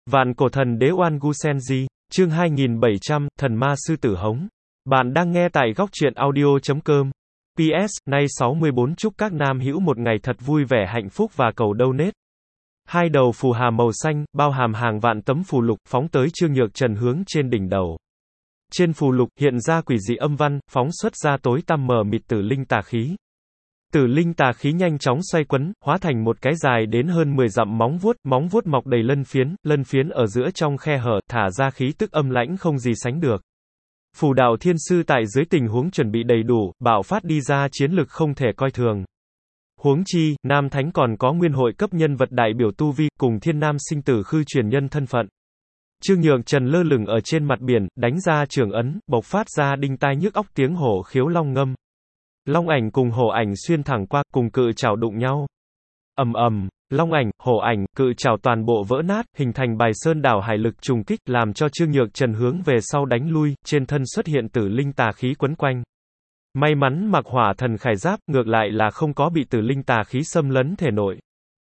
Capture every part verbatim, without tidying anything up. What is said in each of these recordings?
Vạn cổ thần đế Oan Gu Senji, chương hai nghìn bảy trăm, thần ma sư tử hống. Bạn đang nghe tại góc truyện audio chấm com. pê ét, nay sáu mươi bốn chúc các nam hữu một ngày thật vui vẻ hạnh phúc và cầu donate. Hai đầu phù hà màu xanh, bao hàm hàng vạn tấm phù lục, phóng tới Trương Nhược Trần hướng trên đỉnh đầu. Trên phù lục, hiện ra quỷ dị âm văn, phóng xuất ra tối tăm mờ mịt tử linh tà khí. Tử linh tà khí nhanh chóng xoay quấn, hóa thành một cái dài đến hơn mười dặm móng vuốt, móng vuốt mọc đầy lân phiến, lân phiến ở giữa trong khe hở, thả ra khí tức âm lãnh không gì sánh được. Phù đạo thiên sư tại dưới tình huống chuẩn bị đầy đủ, bạo phát đi ra chiến lực không thể coi thường. Huống chi, Nam Thánh còn có nguyên hội cấp nhân vật đại biểu tu vi, cùng thiên nam sinh tử khư truyền nhân thân phận. Trương Nhược Trần lơ lửng ở trên mặt biển, đánh ra trường ấn, bộc phát ra đinh tai nhức óc tiếng hổ khiếu long ngâm. Long ảnh cùng hổ ảnh xuyên thẳng qua, cùng cự trảo đụng nhau. Ầm ầm, long ảnh, hổ ảnh, cự trảo toàn bộ vỡ nát, hình thành bài sơn đảo hải lực trùng kích, làm cho Trương Nhược Trần hướng về sau đánh lui, trên thân xuất hiện tử linh tà khí quấn quanh. May mắn mặc hỏa thần khải giáp, ngược lại là không có bị tử linh tà khí xâm lấn thể nội.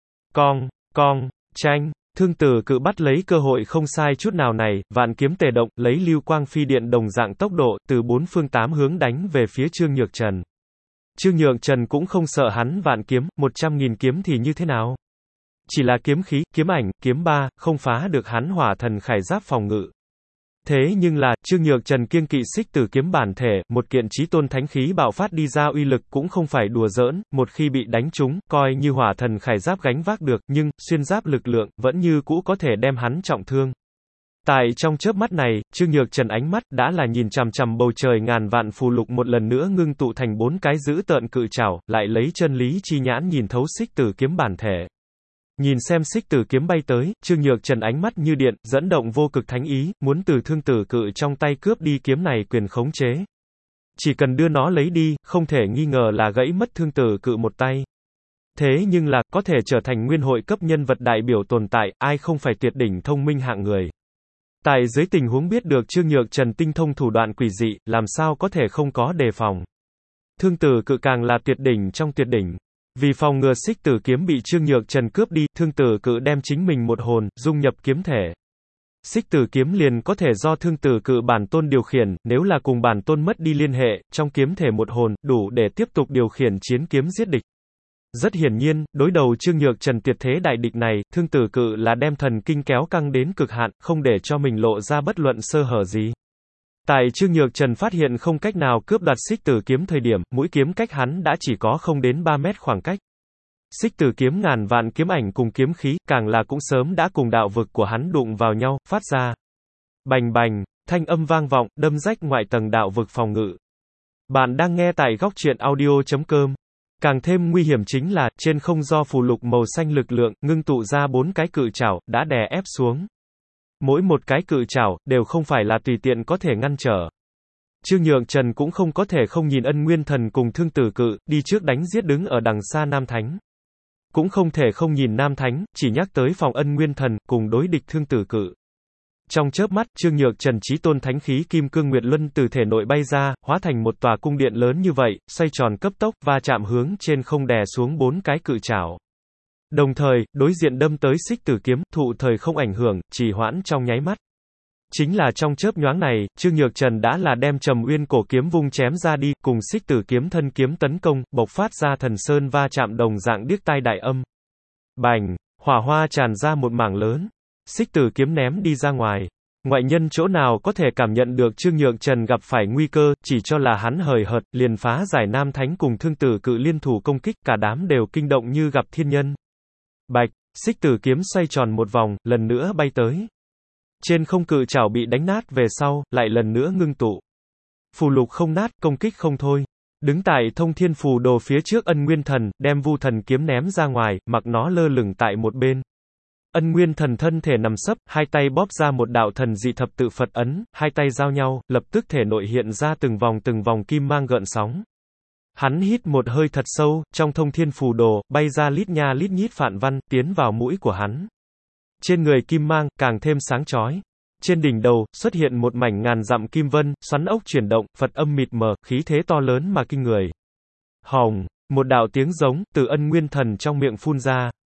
Cong, cong, tranh. Thương tử cự bắt lấy cơ hội không sai chút nào này, vạn kiếm tề động, lấy lưu quang phi điện đồng dạng tốc độ, từ bốn phương tám hướng đánh về phía Trương Nhược Trần. Trương Nhược Trần cũng không sợ hắn vạn kiếm, một trăm nghìn kiếm thì như thế nào? Chỉ là kiếm khí, kiếm ảnh, kiếm ba, không phá được hắn hỏa thần khải giáp phòng ngự. Thế nhưng là, Trương Nhược Trần kiêng kỵ xích tử kiếm bản thể, một kiện chí tôn thánh khí bạo phát đi ra uy lực cũng không phải đùa giỡn, một khi bị đánh trúng, coi như hỏa thần khải giáp gánh vác được, nhưng, xuyên giáp lực lượng, vẫn như cũ có thể đem hắn trọng thương. Tại trong chớp mắt này, Trương Nhược Trần ánh mắt, đã là nhìn chằm chằm bầu trời ngàn vạn phù lục một lần nữa ngưng tụ thành bốn cái dữ tợn cự trảo, lại lấy chân lý chi nhãn nhìn thấu xích tử kiếm bản thể. Nhìn xem xích tử kiếm bay tới, Trương Nhược Trần ánh mắt như điện, dẫn động vô cực thánh ý, muốn từ thương tử cự trong tay cướp đi kiếm này quyền khống chế. Chỉ cần đưa nó lấy đi, không thể nghi ngờ là gãy mất thương tử cự một tay. Thế nhưng là, có thể trở thành nguyên hội cấp nhân vật đại biểu tồn tại, ai không phải tuyệt đỉnh thông minh hạng người. Tại dưới tình huống biết được Trương Nhược Trần tinh thông thủ đoạn quỷ dị, làm sao có thể không có đề phòng. Thương tử cự càng là tuyệt đỉnh trong tuyệt đỉnh. Vì phòng ngừa xích tử kiếm bị Trương Nhược Trần cướp đi, thương tử cự đem chính mình một hồn, dung nhập kiếm thể. Xích tử kiếm liền có thể do thương tử cự bản tôn điều khiển, nếu là cùng bản tôn mất đi liên hệ, trong kiếm thể một hồn, đủ để tiếp tục điều khiển chiến kiếm giết địch. Rất hiển nhiên, đối đầu Trương Nhược Trần tuyệt thế đại địch này, thương tử cự là đem thần kinh kéo căng đến cực hạn, không để cho mình lộ ra bất luận sơ hở gì. Tại Trương Nhược Trần phát hiện không cách nào cướp đoạt xích tử kiếm thời điểm, mũi kiếm cách hắn đã chỉ có không đến ba mét khoảng cách. Xích tử kiếm ngàn vạn kiếm ảnh cùng kiếm khí, càng là cũng sớm đã cùng đạo vực của hắn đụng vào nhau, phát ra. Bành bành, thanh âm vang vọng, đâm rách ngoại tầng đạo vực phòng ngự. Bạn đang nghe tại góc truyện audio chấm com. Càng thêm nguy hiểm chính là, trên không do phù lục màu xanh lực lượng, ngưng tụ ra bốn cái cự trảo, đã đè ép xuống. Mỗi một cái cự trảo, đều không phải là tùy tiện có thể ngăn trở. Trương Nhược Trần cũng không có thể không nhìn Ân Nguyên Thần cùng thương tử cự, đi trước đánh giết đứng ở đằng xa Nam Thánh. Cũng không thể không nhìn Nam Thánh, chỉ nhắc tới phòng Ân Nguyên Thần, cùng đối địch thương tử cự. Trong chớp mắt, Trương Nhược Trần chí tôn thánh khí Kim Cương Nguyệt Luân từ thể nội bay ra, hóa thành một tòa cung điện lớn như vậy, xoay tròn cấp tốc, va chạm hướng trên không đè xuống bốn cái cự trảo. Đồng thời, đối diện đâm tới xích tử kiếm, thụ thời không ảnh hưởng, trì hoãn trong nháy mắt. Chính là trong chớp nhoáng này, Trương Nhược Trần đã là đem Trầm Uyên cổ kiếm vung chém ra đi, cùng xích tử kiếm thân kiếm tấn công, bộc phát ra thần sơn va chạm đồng dạng điếc tai đại âm. Bành, hỏa hoa tràn ra một mảng lớn. Xích tử kiếm ném đi ra ngoài. Ngoại nhân chỗ nào có thể cảm nhận được Trương Nhược Trần gặp phải nguy cơ, chỉ cho là hắn hời hợt, liền phá giải Nam Thánh cùng thương tử cự liên thủ công kích, cả đám đều kinh động như gặp thiên nhân. Bạch, xích tử kiếm xoay tròn một vòng, lần nữa bay tới. Trên không cự trảo bị đánh nát về sau, lại lần nữa ngưng tụ. Phù lục không nát, công kích không thôi. Đứng tại thông thiên phù đồ phía trước Ân Nguyên Thần, đem vu thần kiếm ném ra ngoài, mặc nó lơ lửng tại một bên. Ân Nguyên Thần thân thể nằm sấp, hai tay bóp ra một đạo thần dị thập tự Phật ấn, hai tay giao nhau, lập tức thể nội hiện ra từng vòng từng vòng kim mang gợn sóng. Hắn hít một hơi thật sâu, trong thông thiên phù đồ, bay ra lít nha lít nhít phạn văn, tiến vào mũi của hắn. Trên người kim mang, càng thêm sáng chói. Trên đỉnh đầu, xuất hiện một mảnh ngàn dặm kim vân, xoắn ốc chuyển động, Phật âm mịt mờ, khí thế to lớn mà kinh người. Hồng, một đạo tiếng giống, từ Ân Nguyên Thần trong miệng phun ra.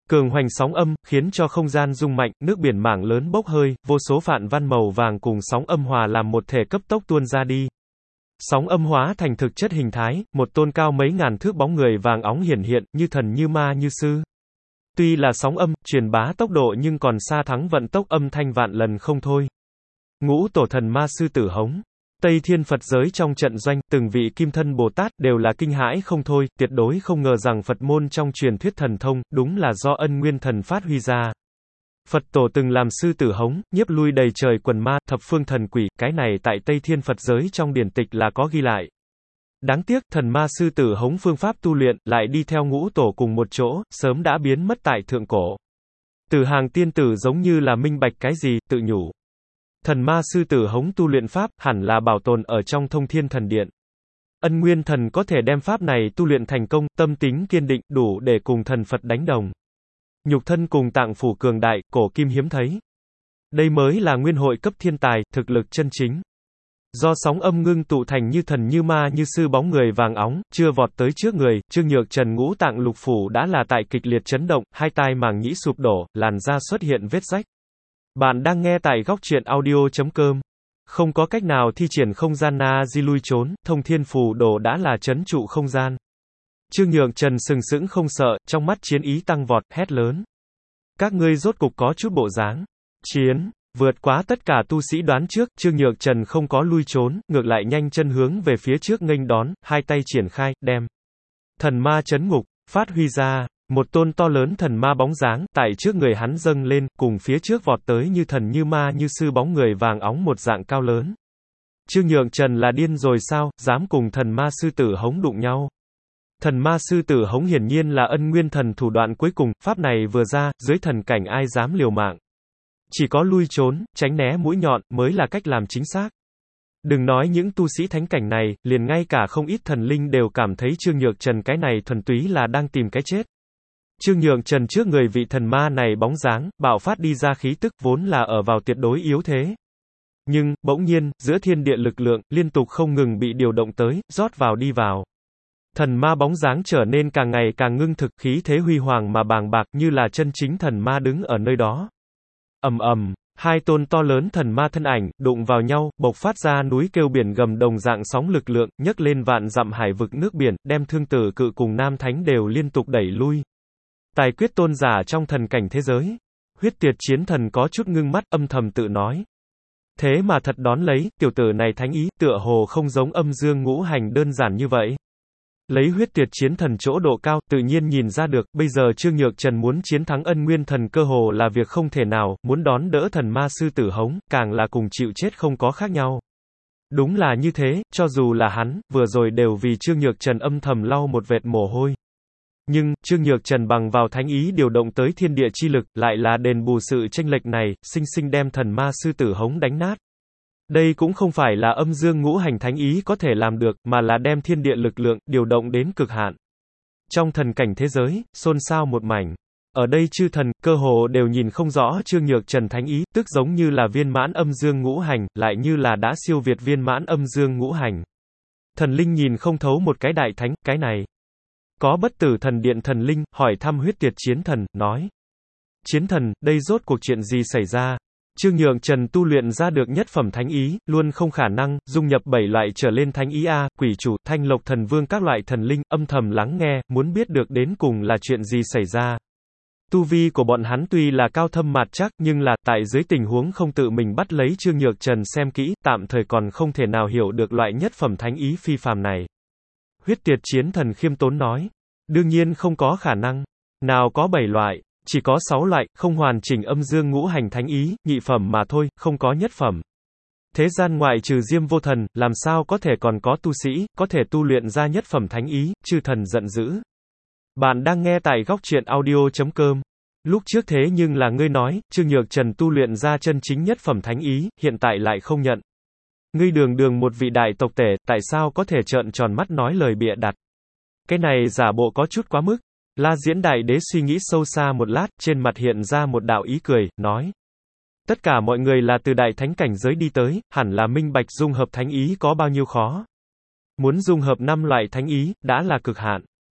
Cường hoành sóng âm, khiến cho không gian rung mạnh, nước biển mảng lớn bốc hơi, vô số phạn văn màu vàng cùng sóng âm hòa làm một thể cấp tốc tuôn ra đi. Sóng âm hóa thành thực chất hình thái, một tôn cao mấy ngàn thước bóng người vàng óng hiển hiện, như thần như ma như sư. Tuy là sóng âm, truyền bá tốc độ nhưng còn xa thắng vận tốc âm thanh vạn lần không thôi. Ngũ tổ thần ma sư tử hống. Tây Thiên Phật giới trong trận doanh, từng vị kim thân Bồ Tát đều là kinh hãi không thôi, tuyệt đối không ngờ rằng Phật môn trong truyền thuyết thần thông, đúng là do ân nguyên thần phát huy ra. Phật tổ từng làm sư tử hống, nhiếp lui đầy trời quần ma, thập phương thần quỷ, cái này tại Tây Thiên Phật giới trong điển tịch là có ghi lại. Đáng tiếc, thần ma sư tử hống phương pháp tu luyện, lại đi theo ngũ tổ cùng một chỗ, sớm đã biến mất tại thượng cổ. Từ hàng tiên tử giống như là minh bạch cái gì, tự nhủ. Thần ma sư tử hống tu luyện pháp, hẳn là bảo tồn ở trong thông thiên thần điện. Ân nguyên thần có thể đem pháp này tu luyện thành công, tâm tính kiên định, đủ để cùng thần Phật đánh đồng. Nhục thân cùng tạng phủ cường đại, cổ kim hiếm thấy. Đây mới là nguyên hội cấp thiên tài, thực lực chân chính. Do sóng âm ngưng tụ thành như thần như ma như sư bóng người vàng óng, chưa vọt tới trước người, Trương Nhược Trần ngũ tạng lục phủ đã là tại kịch liệt chấn động, hai tai màng nhĩ sụp đổ, làn da xuất hiện vết rách. Bạn đang nghe tại góc truyện audio chấm com. Không có cách nào thi triển không gian na di lui trốn, thông thiên phù đồ đã là trấn trụ không gian. Trương Nhược Trần sừng sững không sợ, trong mắt chiến ý tăng vọt, hét lớn. Các ngươi rốt cục có chút bộ dáng. Chiến, vượt quá tất cả tu sĩ đoán trước, Trương Nhược Trần không có lui trốn, ngược lại nhanh chân hướng về phía trước nghênh đón, hai tay triển khai, đem thần ma chấn ngục, phát huy ra. Một tôn to lớn thần ma bóng dáng, tại trước người hắn dâng lên, cùng phía trước vọt tới như thần như ma như sư bóng người vàng óng một dạng cao lớn. Trương Nhược Trần là điên rồi sao, dám cùng thần ma sư tử hống đụng nhau. Thần ma sư tử hống hiển nhiên là ân nguyên thần thủ đoạn cuối cùng, pháp này vừa ra, dưới thần cảnh ai dám liều mạng. Chỉ có lui trốn, tránh né mũi nhọn, mới là cách làm chính xác. Đừng nói những tu sĩ thánh cảnh này, liền ngay cả không ít thần linh đều cảm thấy Trương Nhược Trần cái này thuần túy là đang tìm cái chết. Trương Nhược Trần trước người vị thần ma này bóng dáng, bạo phát đi ra khí tức vốn là ở vào tuyệt đối yếu thế. Nhưng, bỗng nhiên, giữa thiên địa lực lượng, liên tục không ngừng bị điều động tới, rót vào đi vào. Thần ma bóng dáng trở nên càng ngày càng ngưng thực, khí thế huy hoàng mà bàng bạc như là chân chính thần ma đứng ở nơi đó. Ầm ầm, hai tôn to lớn thần ma thân ảnh, đụng vào nhau, bộc phát ra núi kêu biển gầm đồng dạng sóng lực lượng, nhấc lên vạn dặm hải vực nước biển, đem Thương Tử Cự cùng Nam Thánh đều liên tục đẩy lui. Tài quyết tôn giả trong thần cảnh thế giới. Huyết Tuyệt Chiến Thần có chút ngưng mắt, âm thầm tự nói. Thế mà thật đón lấy, tiểu tử này thánh ý, tựa hồ không giống âm dương ngũ hành đơn giản như vậy. Lấy Huyết Tuyệt Chiến Thần chỗ độ cao, tự nhiên nhìn ra được, bây giờ Trương Nhược Trần muốn chiến thắng ân nguyên thần cơ hồ là việc không thể nào, muốn đón đỡ thần ma sư tử hống, càng là cùng chịu chết không có khác nhau. Đúng là như thế, cho dù là hắn, vừa rồi đều vì Trương Nhược Trần âm thầm lau một vệt mồ hôi. Nhưng, Trương Nhược Trần bằng vào thánh ý điều động tới thiên địa chi lực, lại là đền bù sự chênh lệch này, sinh sinh đem thần ma sư tử hống đánh nát. Đây cũng không phải là âm dương ngũ hành thánh ý có thể làm được, mà là đem thiên địa lực lượng, điều động đến cực hạn. Trong thần cảnh thế giới, xôn xao một mảnh. Ở đây chư thần, cơ hồ đều nhìn không rõ Trương Nhược Trần thánh ý, tức giống như là viên mãn âm dương ngũ hành, lại như là đã siêu việt viên mãn âm dương ngũ hành. Thần linh nhìn không thấu một cái đại thánh, cái này. Có Bất Tử Thần Điện thần linh, hỏi thăm Huyết Tuyệt Chiến Thần, nói. Chiến thần, đây rốt cuộc chuyện gì xảy ra? Trương Nhược Trần tu luyện ra được nhất phẩm thánh ý, luôn không khả năng, dung nhập bảy loại trở lên thánh ý A, quỷ chủ, thanh lộc thần vương các loại thần linh, âm thầm lắng nghe, muốn biết được đến cùng là chuyện gì xảy ra. Tu vi của bọn hắn tuy là cao thâm mạt chắc, nhưng là, tại dưới tình huống không tự mình bắt lấy Trương Nhược Trần xem kỹ, tạm thời còn không thể nào hiểu được loại nhất phẩm thánh ý phi phàm này. Huyết Tuyệt Chiến Thần khiêm tốn nói. Đương nhiên không có khả năng. Nào có bảy loại, chỉ có sáu loại, không hoàn chỉnh âm dương ngũ hành thánh ý, nhị phẩm mà thôi, không có nhất phẩm. Thế gian ngoại trừ Diêm Vô Thần, làm sao có thể còn có tu sĩ, có thể tu luyện ra nhất phẩm thánh ý, chư thần giận dữ. Bạn đang nghe tại góc truyện audio chấm com. Lúc trước thế nhưng là ngươi nói, Trương Nhược Trần tu luyện ra chân chính nhất phẩm thánh ý, hiện tại lại không nhận. Ngươi đường đường một vị đại tộc tể, tại sao có thể trợn tròn mắt nói lời bịa đặt? Cái này giả bộ có chút quá mức. La Diễn Đại Đế suy nghĩ sâu xa một lát, trên mặt hiện ra một đạo ý cười, nói. Tất cả mọi người là từ đại thánh cảnh giới đi tới, hẳn là minh bạch dung hợp thánh ý có bao nhiêu khó. Muốn dung hợp năm loại thánh ý, đã là cực hạn.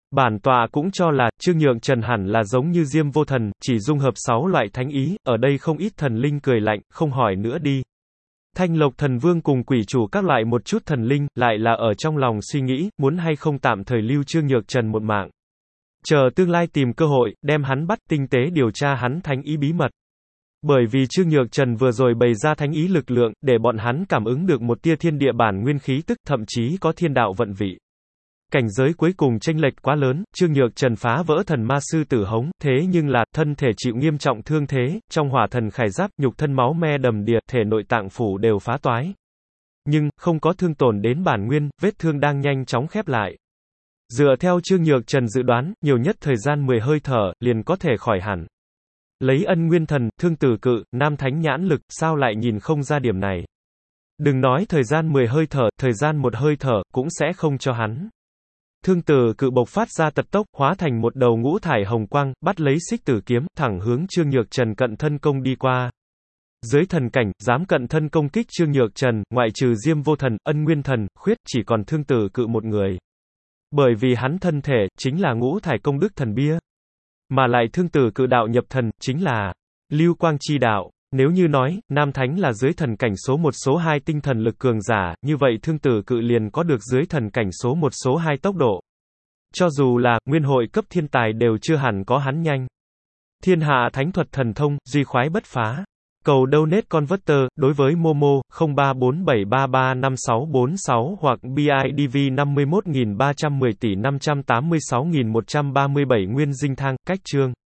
Bản tọa cũng cho là, Trương Nhượng Trần hẳn là giống như Diêm Vô Thần, chỉ dung hợp sáu loại thánh ý, ở đây không ít thần linh cười lạnh, không hỏi nữa đi. Thanh Lộc Thần Vương cùng quỷ chủ các loại một chút thần linh, lại là ở trong lòng suy nghĩ, muốn hay không tạm thời lưu Trương Nhược Trần một mạng. Chờ tương lai tìm cơ hội, đem hắn bắt, tinh tế điều tra hắn thánh ý bí mật. Bởi vì Trương Nhược Trần vừa rồi bày ra thánh ý lực lượng, để bọn hắn cảm ứng được một tia thiên địa bản nguyên khí tức, thậm chí có thiên đạo vận vị. Cảnh giới cuối cùng chênh lệch quá lớn, Trương Nhược Trần phá vỡ thần ma sư tử hống, thế nhưng là, thân thể chịu nghiêm trọng thương thế, trong hỏa thần khải giáp, nhục thân máu me đầm đìa, thể nội tạng phủ đều phá toái. Nhưng, không có thương tổn đến bản nguyên, vết thương đang nhanh chóng khép lại. Dựa theo Trương Nhược Trần dự đoán, nhiều nhất thời gian mười hơi thở, liền có thể khỏi hẳn. Lấy ân nguyên thần, thương tử cự, nam thánh nhãn lực, sao lại nhìn không ra điểm này. Đừng nói thời gian mười hơi thở, thời gian một hơi thở, cũng sẽ không cho hắn. Thương tử cự bộc phát ra tật tốc, hóa thành một đầu ngũ thải hồng quang, bắt lấy xích tử kiếm, thẳng hướng Trương Nhược Trần cận thân công đi qua. Dưới thần cảnh, dám cận thân công kích Trương Nhược Trần, ngoại trừ Diêm Vô Thần, ân nguyên thần, khuyết, chỉ còn thương tử cự một người. Bởi vì hắn thân thể, chính là ngũ thải công đức thần bia. Mà lại thương tử cự đạo nhập thần, chính là lưu quang chi đạo. Nếu như nói, Nam Thánh là dưới thần cảnh số một số hai tinh thần lực cường giả, như vậy thương tử cự liền có được dưới thần cảnh số một số hai tốc độ. Cho dù là, nguyên hội cấp thiên tài đều chưa hẳn có hắn nhanh. Thiên hạ thánh thuật thần thông, duy khoái bất phá. Cầu donate converter, đối với Momo, không ba bốn bảy ba ba năm sáu bốn sáu hoặc bê i đê vê năm mươi mốt nghìn ba trăm mười tỷ năm trăm tám mươi sáu nghìn một trăm ba mươi bảy nguyên dinh thang, cách chương.